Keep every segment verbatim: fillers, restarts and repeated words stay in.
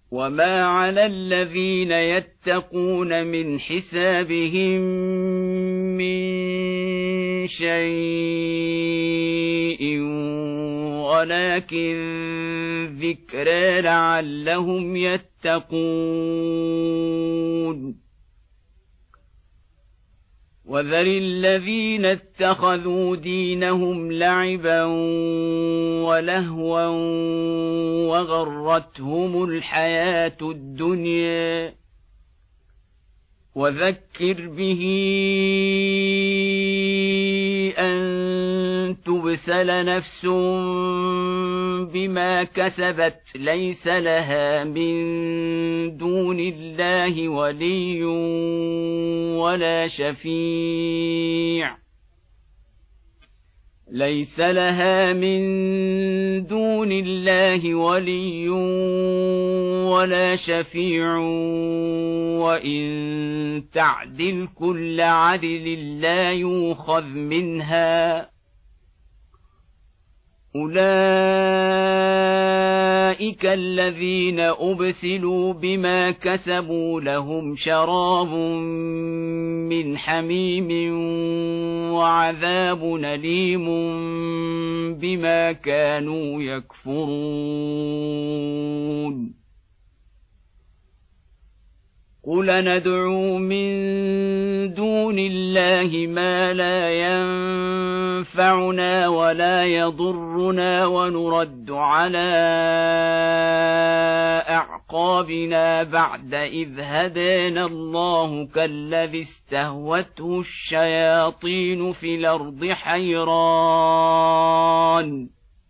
وما على الذين يتقون من حسابهم من شيء ولكن ذكرى لعلهم يتقون وذر الذين اتخذوا دينهم لعبا ولهوا وغرتهم الحياة الدنيا وذكر به أن تبسل نفس بما كسبت ليس لها من دون الله ولي ولا شفيع ليس لها من دون الله ولي ولا شفيع وإن تعدل كل عدل لا يؤخذ منها أولئك الذين أبسلوا بما كسبوا لهم شراب من حميم وعذاب أليم بما كانوا يكفرون قل ندعو من دون الله ما لا ينفعنا ولا يضرنا ونرد على أعقابنا بعد إذ هدانا الله كالذي استهوته الشياطين في الأرض حيران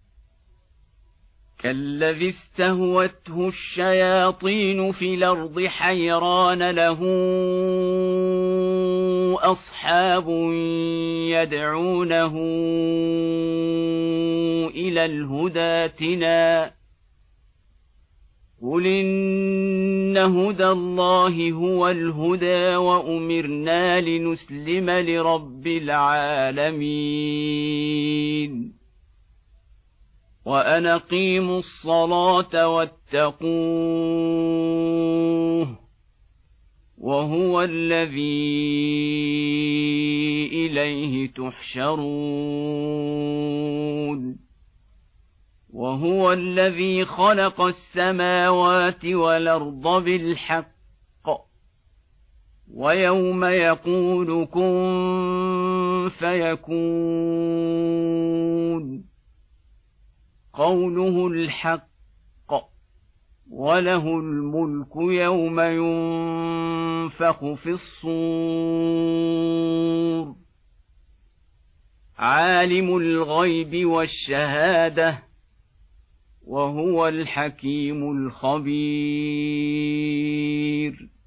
كالذي استهوته الشياطين في الأرض حيران له أصحاب يدعونه إلى الهدى ائتنا قل إن هدى الله هو الهدى وأمرنا لنسلم لرب العالمين وأن أقيموا الصلاة واتقوه وهو الذي إليه تحشرون وهو الذي خلق السماوات والأرض بالحق ويوم يقول كن فيكون قوله الحق وله الملك يوم ينفخ في الصور عالم الغيب والشهادة وهو الحكيم الخبير